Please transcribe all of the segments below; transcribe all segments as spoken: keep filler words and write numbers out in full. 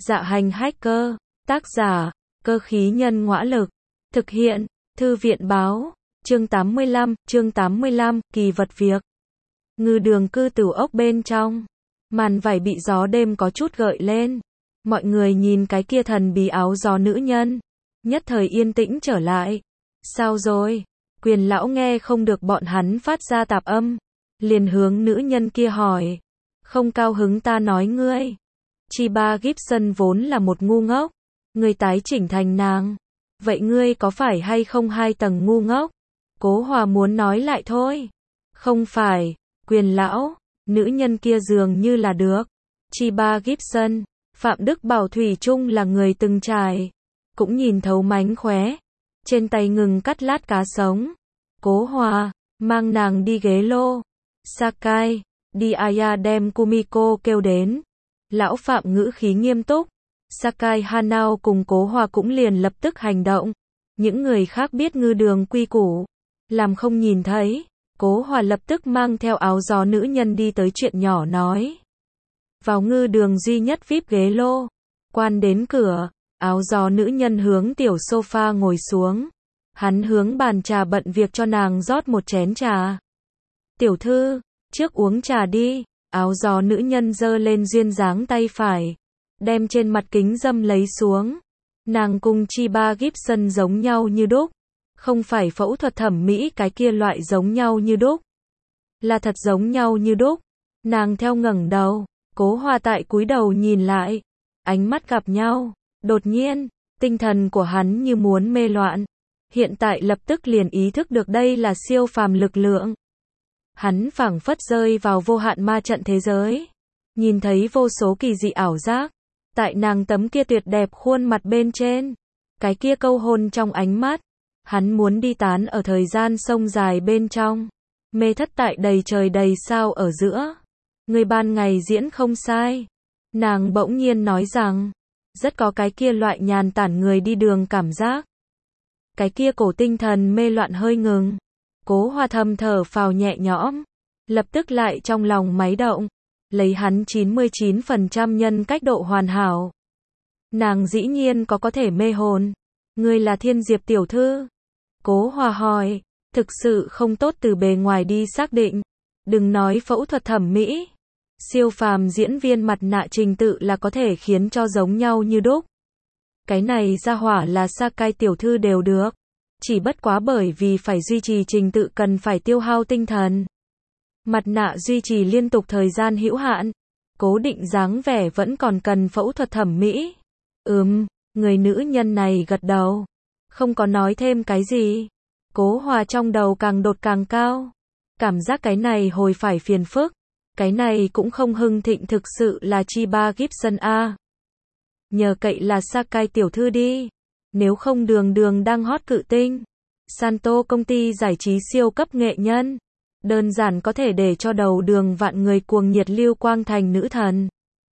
Dạ hành hacker, tác giả, cơ khí nhân ngõa lực, thực hiện, thư viện báo, chương tám mươi lăm, chương tám mươi lăm, kỳ vật việc. Ngư đường cư tửu ốc bên trong, màn vải bị gió đêm có chút gợi lên, mọi người nhìn cái kia thần bí áo gió nữ nhân, nhất thời yên tĩnh trở lại. Sao rồi? Quyền lão nghe không được bọn hắn phát ra tạp âm, liền hướng nữ nhân kia hỏi. Không cao hứng ta nói ngươi. Chiba Gibson vốn là một ngu ngốc, ngươi tái chỉnh thành nàng. Vậy ngươi có phải hay không hai tầng ngu ngốc? Cố Hòa muốn nói lại thôi. Không phải, Quyền lão, nữ nhân kia dường như là được. Chiba Gibson, Phạm Đức Bảo thủy chung là người từng trải, cũng nhìn thấu mánh khóe. Trên tay ngừng cắt lát cá sống. Cố Hòa, mang nàng đi ghế lô. Sakai, đi Aya đem Kumiko kêu đến. Lão Phạm ngữ khí nghiêm túc. Sakai Hanao cùng Cố Hòa cũng liền lập tức hành động. Những người khác biết ngư đường quy củ, làm không nhìn thấy. Cố Hòa lập tức mang theo áo gió nữ nhân đi tới chuyện nhỏ nói. Vào ngư đường duy nhất vi ai pi ghế lô. Quan đến cửa, áo gió nữ nhân hướng tiểu sofa ngồi xuống. Hắn hướng bàn trà bận việc cho nàng rót một chén trà. Tiểu thư, trước uống trà đi. Áo gió nữ nhân giơ lên duyên dáng tay phải, đem trên mặt kính dâm lấy xuống. Nàng cùng Chiba Gibson giống nhau như đúc, không phải phẫu thuật thẩm mỹ cái kia loại giống nhau như đúc, là thật giống nhau như đúc. Nàng theo ngẩng đầu, Cố Hòa tại cúi đầu nhìn lại, ánh mắt gặp nhau, đột nhiên, tinh thần của hắn như muốn mê loạn, hiện tại lập tức liền ý thức được đây là siêu phàm lực lượng. Hắn phảng phất rơi vào vô hạn ma trận thế giới, nhìn thấy vô số kỳ dị ảo giác, tại nàng tấm kia tuyệt đẹp khuôn mặt bên trên, cái kia câu hôn trong ánh mắt, hắn muốn đi tán ở thời gian sông dài bên trong, mê thất tại đầy trời đầy sao ở giữa. Người ban ngày diễn không sai, nàng bỗng nhiên nói rằng, rất có cái kia loại nhàn tản người đi đường cảm giác. Cái kia cổ tinh thần mê loạn hơi ngừng. Cố Hòa thầm thở phào nhẹ nhõm, lập tức lại trong lòng máy động, lấy hắn chín mươi chín phần trăm nhân cách độ hoàn hảo. Nàng dĩ nhiên có có thể mê hồn. Ngươi là Thiên Diệp tiểu thư? Cố Hòa hỏi, thực sự không tốt từ bề ngoài đi xác định. Đừng nói phẫu thuật thẩm mỹ, siêu phàm diễn viên mặt nạ trình tự là có thể khiến cho giống nhau như đúc. Cái này ra hỏa là Sakai tiểu thư đều được. Chỉ bất quá bởi vì phải duy trì trình tự cần phải tiêu hao tinh thần. Mặt nạ duy trì liên tục thời gian hữu hạn. Cố định dáng vẻ vẫn còn cần phẫu thuật thẩm mỹ. Ừm, người nữ nhân này gật đầu. Không có nói thêm cái gì. Cố Hòa trong đầu càng đột càng cao. Cảm giác cái này hồi phải phiền phức. Cái này cũng không hưng thịnh thực sự là Chiba Gibson a. Nhờ cậy là Sakai tiểu thư đi. Nếu không đường đường đang hot cự tinh. Santo công ty giải trí siêu cấp nghệ nhân. Đơn giản có thể để cho đầu đường vạn người cuồng nhiệt lưu quang thành nữ thần.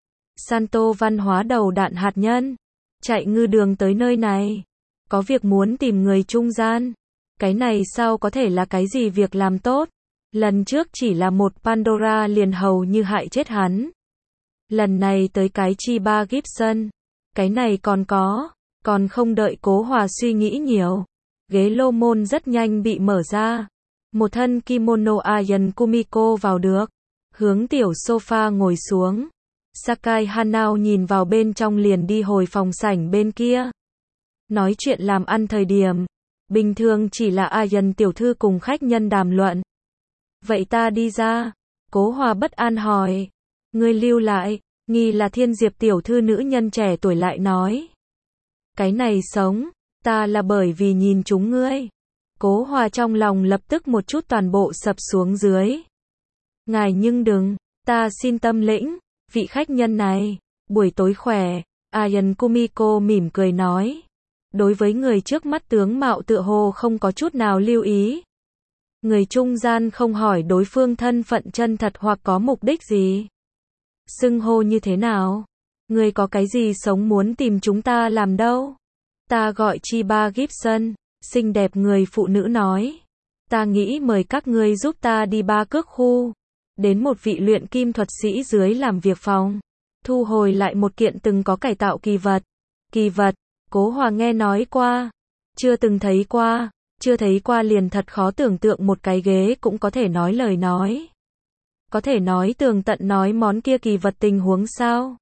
Santo văn hóa đầu đạn hạt nhân. Chạy ngư đường tới nơi này. Có việc muốn tìm người trung gian. Cái này sao có thể là cái gì việc làm tốt. Lần trước chỉ là một Pandora liền hầu như hại chết hắn. Lần này tới cái Chiba Gibson. Cái này còn có. Còn không đợi Cố Hòa suy nghĩ nhiều. Ghế lô môn rất nhanh bị mở ra. Một thân kimono Ayan Kumiko vào được. Hướng tiểu sofa ngồi xuống. Sakai Hanao nhìn vào bên trong liền đi hồi phòng sảnh bên kia. Nói chuyện làm ăn thời điểm. Bình thường chỉ là Ayan tiểu thư cùng khách nhân đàm luận. Vậy ta đi ra. Cố Hòa bất an hỏi. Ngươi lưu lại. Nghi là Thiên Diệp tiểu thư nữ nhân trẻ tuổi lại nói. Cái này sống, ta là bởi vì nhìn chúng ngươi. Cố Hòa trong lòng lập tức một chút toàn bộ sập xuống dưới. Ngài nhưng đừng, ta xin tâm lĩnh, vị khách nhân này, buổi tối khỏe. Ayan Kumiko mỉm cười nói. Đối với người trước mắt tướng mạo tựa hồ không có chút nào lưu ý. Người trung gian không hỏi đối phương thân phận chân thật hoặc có mục đích gì. Xưng hô như thế nào? Người có cái gì sống muốn tìm chúng ta làm đâu? Ta gọi Chiba Gibson, xinh đẹp người phụ nữ nói. Ta nghĩ mời các ngươi giúp ta đi Ba Cước khu. Đến một vị luyện kim thuật sĩ dưới làm việc phòng. thu hồi lại một kiện từng có cải tạo kỳ vật. Kỳ vật, Cố Hòa nghe nói qua, chưa từng thấy qua, chưa thấy qua liền thật khó tưởng tượng một cái ghế cũng có thể nói lời nói. Có thể nói tường tận nói món kia kỳ vật tình huống sao?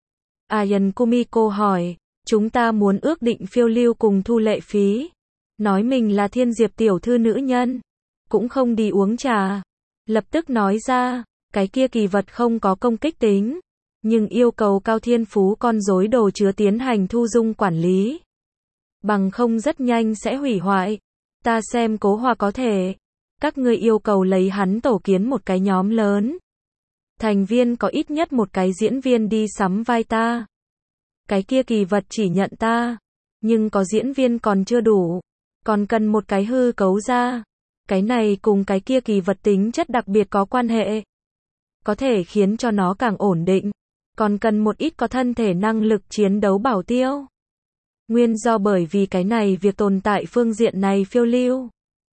Ayan Kumiko hỏi, chúng ta muốn ước định phiêu lưu cùng thu lệ phí. Nói mình là Thiên Diệp tiểu thư nữ nhân, cũng không đi uống trà. Lập tức nói ra, cái kia kỳ vật không có công kích tính, nhưng yêu cầu cao thiên phú con rối đồ chứa tiến hành thu dung quản lý. Bằng không rất nhanh sẽ hủy hoại. Ta xem Cố Hòa có thể. Các ngươi yêu cầu lấy hắn tổ kiến một cái nhóm lớn. Thành viên có ít nhất một cái diễn viên đi sắm vai ta. Cái kia kỳ vật chỉ nhận ta, nhưng có diễn viên còn chưa đủ, còn cần một cái hư cấu ra. Cái này cùng cái kia kỳ vật tính chất đặc biệt có quan hệ, có thể khiến cho nó càng ổn định, còn cần một ít có thân thể năng lực chiến đấu bảo tiêu. Nguyên do bởi vì cái này việc tồn tại phương diện này phiêu lưu.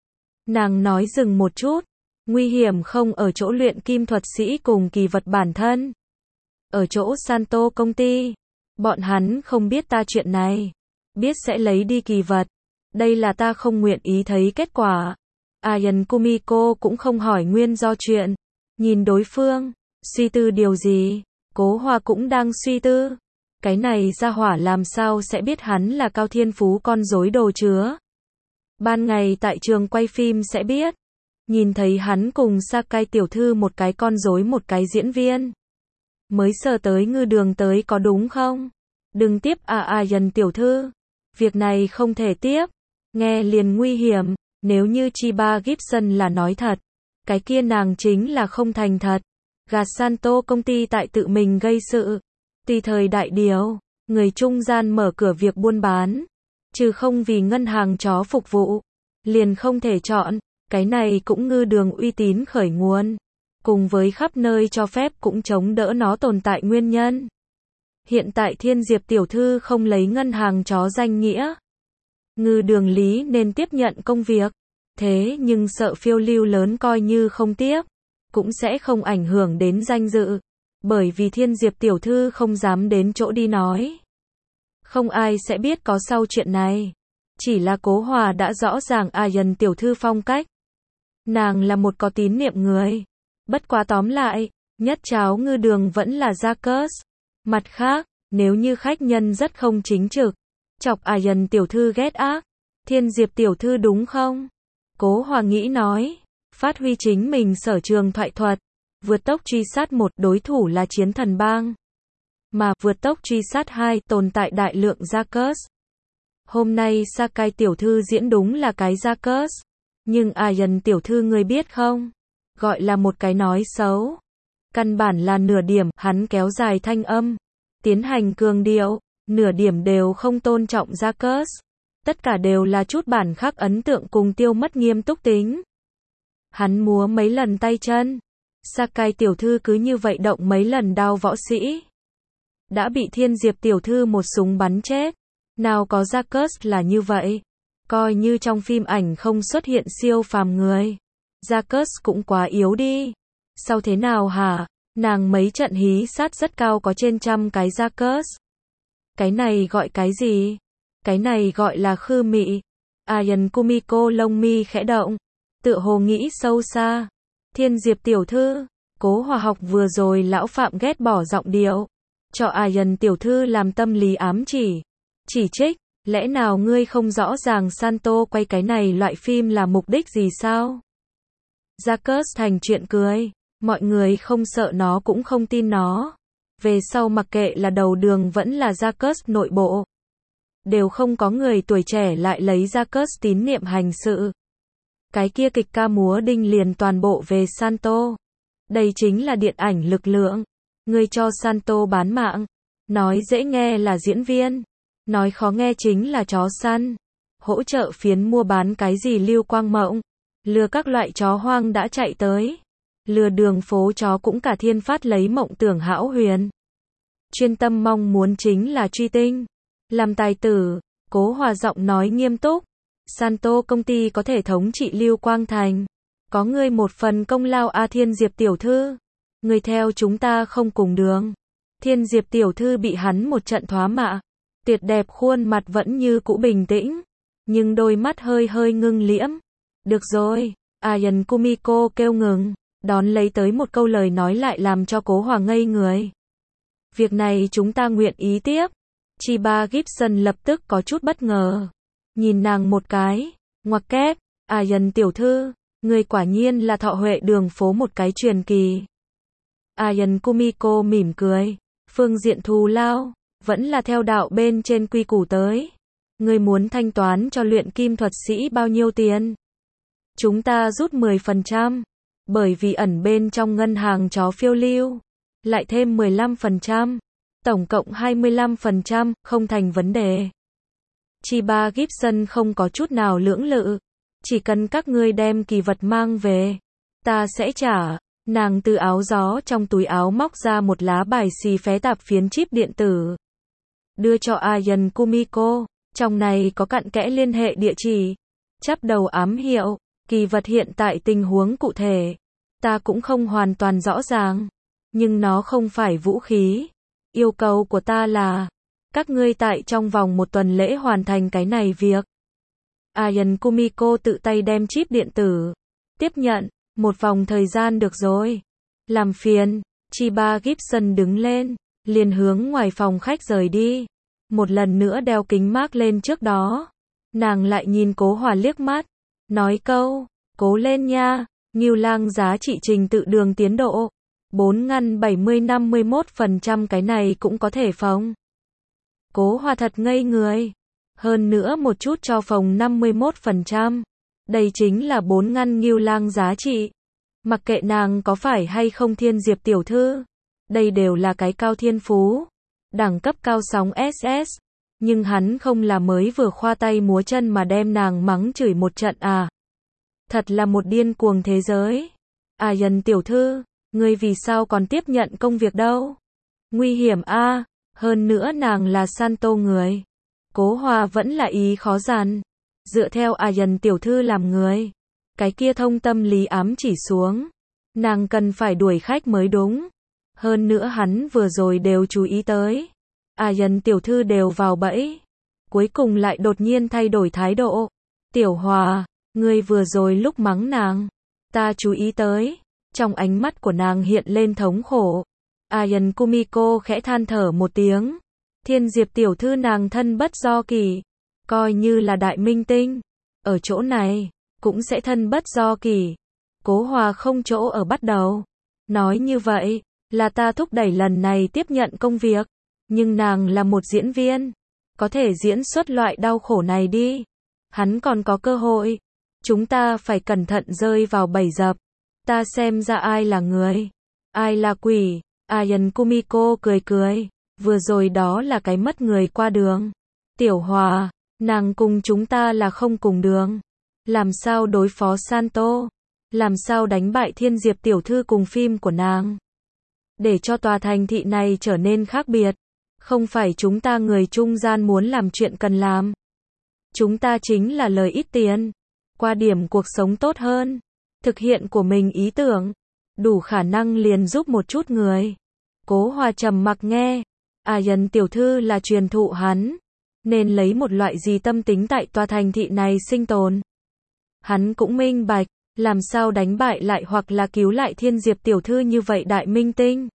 Nàng nói dừng một chút, nguy hiểm không ở chỗ luyện kim thuật sĩ cùng kỳ vật bản thân, ở chỗ Santo công ty. Bọn hắn không biết ta chuyện này, biết sẽ lấy đi kỳ vật. Đây là ta không nguyện ý thấy kết quả. Ayan Kumiko cũng không hỏi nguyên do chuyện, nhìn đối phương, suy tư điều gì. Cố Hòa cũng đang suy tư, cái này ra hỏa làm sao sẽ biết hắn là cao thiên phú con rối đồ chứa. Ban ngày tại trường quay phim sẽ biết, nhìn thấy hắn cùng Sakai tiểu thư một cái con rối một cái diễn viên. Mới sờ tới ngư đường tới có đúng không? Đừng tiếp à Ayan tiểu thư, việc này không thể tiếp, nghe liền nguy hiểm. Nếu như Chiba Gibson là nói thật, cái kia nàng chính là không thành thật. Gạt Santo công ty tại tự mình gây sự. Tùy thời đại điều, người trung gian mở cửa việc buôn bán, trừ không vì ngân hàng chó phục vụ, liền không thể chọn. Cái này cũng ngư đường uy tín khởi nguồn, cùng với khắp nơi cho phép cũng chống đỡ nó tồn tại nguyên nhân. Hiện tại Thiên Diệp tiểu thư không lấy ngân hàng chó danh nghĩa, ngư đường lý nên tiếp nhận công việc. Thế nhưng sợ phiêu lưu lớn coi như không tiếp, cũng sẽ không ảnh hưởng đến danh dự, bởi vì Thiên Diệp tiểu thư không dám đến chỗ đi nói. Không ai sẽ biết có sau chuyện này. Chỉ là Cố Hòa đã rõ ràng Ayan tiểu thư phong cách. Nàng là một có tín niệm người. Bất quá tóm lại, nhất cháo ngư đường vẫn là Jacques. Mặt khác, nếu như khách nhân rất không chính trực, chọc Ayan tiểu thư ghét ác, Thiên Diệp tiểu thư đúng không? Cố Hòa nghĩ nói, phát huy chính mình sở trường thoại thuật, vượt tốc truy sát một đối thủ là chiến thần bang, mà vượt tốc truy sát hai tồn tại đại lượng Jacques. Hôm nay Sakai tiểu thư diễn đúng là cái Jacques, nhưng Ayan tiểu thư người biết không, gọi là một cái nói xấu. Căn bản là nửa điểm, hắn kéo dài thanh âm, tiến hành cường điệu, nửa điểm đều không tôn trọng Jacques. Tất cả đều là chút bản khắc ấn tượng cùng tiêu mất nghiêm túc tính. Hắn múa mấy lần tay chân, Sakai tiểu thư cứ như vậy động mấy lần đao võ sĩ. Đã bị Thiên Diệp tiểu thư một súng bắn chết. Nào có Jacques là như vậy. Coi như trong phim ảnh không xuất hiện siêu phàm người, Jacques cũng quá yếu đi. Sao thế nào hả? Nàng mấy trận hí sát rất cao có trên trăm cái Jacques. Cái này gọi cái gì? Cái này gọi là khư mị. Ayan Kumiko lông mi khẽ động, tựa hồ nghĩ sâu xa. Thiên Diệp tiểu thư, Cố Hòa học vừa rồi lão phạm ghét bỏ giọng điệu, cho Ayan tiểu thư làm tâm lý ám chỉ, chỉ trích, lẽ nào ngươi không rõ ràng Santo quay cái này loại phim là mục đích gì sao? Jacques thành chuyện cười, mọi người không sợ nó cũng không tin nó. Về sau mặc kệ là đầu đường vẫn là Jacques nội bộ, đều không có người tuổi trẻ lại lấy Jacques tín niệm hành sự. Cái kia kịch ca múa đinh liền toàn bộ về Santo. Đây chính là điện ảnh lực lượng. Người cho Santo bán mạng. Nói dễ nghe là diễn viên, nói khó nghe chính là chó săn. Hỗ trợ phiến mua bán cái gì Lưu Quang Mộng, lừa các loại chó hoang đã chạy tới, lừa đường phố chó cũng cả thiên phát lấy mộng tưởng hão huyền. Chuyên tâm mong muốn chính là truy tinh, làm tài tử. Cố Hòa giọng nói nghiêm túc. Santo công ty có thể thống trị Lưu Quang Thành, có ngươi một phần công lao a Thiên Diệp tiểu thư. Ngươi theo chúng ta không cùng đường, Thiên Diệp tiểu thư bị hắn một trận thoá mạ. Tuyệt đẹp khuôn mặt vẫn như cũ bình tĩnh, nhưng đôi mắt hơi hơi ngưng liễm. Được rồi, Ayan Kumiko kêu ngừng, đón lấy tới một câu lời nói lại làm cho Cố Hòa ngây người. Việc này chúng ta nguyện ý tiếp. Chiba Gibson lập tức có chút bất ngờ. Nhìn nàng một cái, ngoặc kép, Ayan tiểu thư, người quả nhiên là thọ huệ đường phố một cái truyền kỳ. Ayan Kumiko mỉm cười, phương diện thù lao, vẫn là theo đạo bên trên quy củ tới. Người muốn thanh toán cho luyện kim thuật sĩ bao nhiêu tiền? Chúng ta rút mười phần trăm, bởi vì ẩn bên trong ngân hàng chó phiêu lưu, lại thêm mười lăm phần trăm, tổng cộng hai mươi lăm phần trăm, không thành vấn đề. Chiba Gibson không có chút nào lưỡng lự, chỉ cần các ngươi đem kỳ vật mang về, ta sẽ trả. Nàng từ áo gió trong túi áo móc ra một lá bài xì phé tạp phiến chip điện tử, đưa cho Ayan Kumiko, trong này có cặn kẽ liên hệ địa chỉ, chắp đầu ám hiệu, kỳ vật hiện tại tình huống cụ thể, ta cũng không hoàn toàn rõ ràng, nhưng nó không phải vũ khí. Yêu cầu của ta là, các ngươi tại trong vòng một tuần lễ hoàn thành cái này việc. Ayan Kumiko tự tay đem chip điện tử, tiếp nhận, một vòng thời gian được rồi. Làm phiền, Chiba Gibson đứng lên, liền hướng ngoài phòng khách rời đi. Một lần nữa đeo kính mác lên trước đó. Nàng lại nhìn Cố Hòa liếc mắt, nói câu, cố lên nha, Ngưu Lang giá trị trình tự đường tiến độ. Bốn ngăn bảy mươi năm mươi mốt phần trăm cái này cũng có thể phóng. Cố Hòa thật ngây người. Hơn nữa một chút cho phòng năm mươi mốt phần trăm. Đây chính là bốn ngăn Ngưu Lang giá trị. Mặc kệ nàng có phải hay không Thiên Diệp tiểu thư, đây đều là cái cao thiên phú, đẳng cấp cao sóng ét ét. Nhưng hắn không là mới vừa khoa tay múa chân mà đem nàng mắng chửi một trận à. Thật là một điên cuồng thế giới. Ayan tiểu thư, ngươi vì sao còn tiếp nhận công việc đâu? Nguy hiểm a, à, hơn nữa nàng là Santo người. Cố Hòa vẫn là ý khó dằn. Dựa theo Ayan tiểu thư làm người, cái kia thông tâm lý ám chỉ xuống, nàng cần phải đuổi khách mới đúng. Hơn nữa hắn vừa rồi đều chú ý tới, Ayan tiểu thư đều vào bẫy, cuối cùng lại đột nhiên thay đổi thái độ. Tiểu Hòa, ngươi vừa rồi lúc mắng nàng, ta chú ý tới. Trong ánh mắt của nàng hiện lên thống khổ. Ayan Kumiko khẽ than thở một tiếng. Thiên Diệp tiểu thư nàng thân bất do kỷ, coi như là đại minh tinh, ở chỗ này, cũng sẽ thân bất do kỷ. Cố Hòa không chỗ ở bắt đầu. Nói như vậy, là ta thúc đẩy lần này tiếp nhận công việc. Nhưng nàng là một diễn viên, có thể diễn xuất loại đau khổ này đi. Hắn còn có cơ hội. Chúng ta phải cẩn thận rơi vào bẫy dập. Ta xem ra ai là người, ai là quỷ. Ayan Kumiko cười cười. Vừa rồi đó là cái mất người qua đường. Tiểu Hòa, nàng cùng chúng ta là không cùng đường. Làm sao đối phó Santo? Làm sao đánh bại Thiên Diệp tiểu thư cùng phim của nàng? Để cho tòa thành thị này trở nên khác biệt. Không phải chúng ta người trung gian muốn làm chuyện cần làm. Chúng ta chính là lời ít tiền. Qua điểm cuộc sống tốt hơn. Thực hiện của mình ý tưởng. Đủ khả năng liền giúp một chút người. Cố Hòa trầm mặc nghe. Ayan tiểu thư là truyền thụ hắn, nên lấy một loại gì tâm tính tại tòa thành thị này sinh tồn. Hắn cũng minh bạch, làm sao đánh bại lại hoặc là cứu lại Thiên Diệp tiểu thư như vậy đại minh tinh.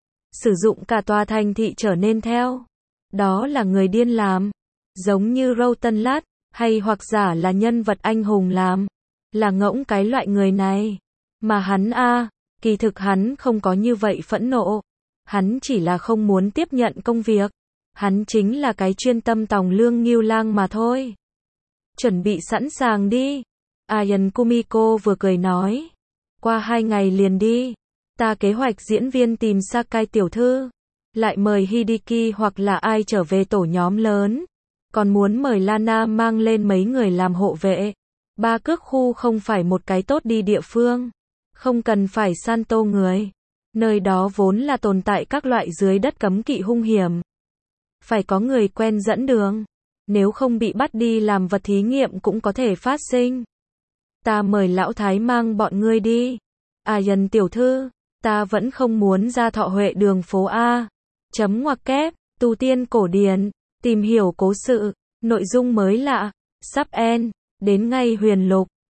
Sử dụng cả tòa thành thị trở nên theo. Đó là người điên làm. Giống như Rotenlat, hay hoặc giả là nhân vật anh hùng làm. Là ngỗng cái loại người này. Mà hắn a, à, kỳ thực hắn không có như vậy phẫn nộ. Hắn chỉ là không muốn tiếp nhận công việc. Hắn chính là cái chuyên tâm tòng lương Ngưu Lang mà thôi. Chuẩn bị sẵn sàng đi. Ayan Kumiko vừa cười nói. Qua hai ngày liền đi. Ta kế hoạch diễn viên tìm Sakai tiểu thư. Lại mời Hideki hoặc là ai trở về tổ nhóm lớn. Còn muốn mời Lana mang lên mấy người làm hộ vệ. Ba Cước khu không phải một cái tốt đi địa phương. Không cần phải Santo người. Nơi đó vốn là tồn tại các loại dưới đất cấm kỵ hung hiểm. Phải có người quen dẫn đường. Nếu không bị bắt đi làm vật thí nghiệm cũng có thể phát sinh. Ta mời lão thái mang bọn ngươi đi. Ayan tiểu thư, ta vẫn không muốn ra thọ huệ đường phố A. Chấm ngoặc kép, tu tiên cổ điển, tìm hiểu cố sự, nội dung mới lạ, sắp end, đến ngay huyền lục.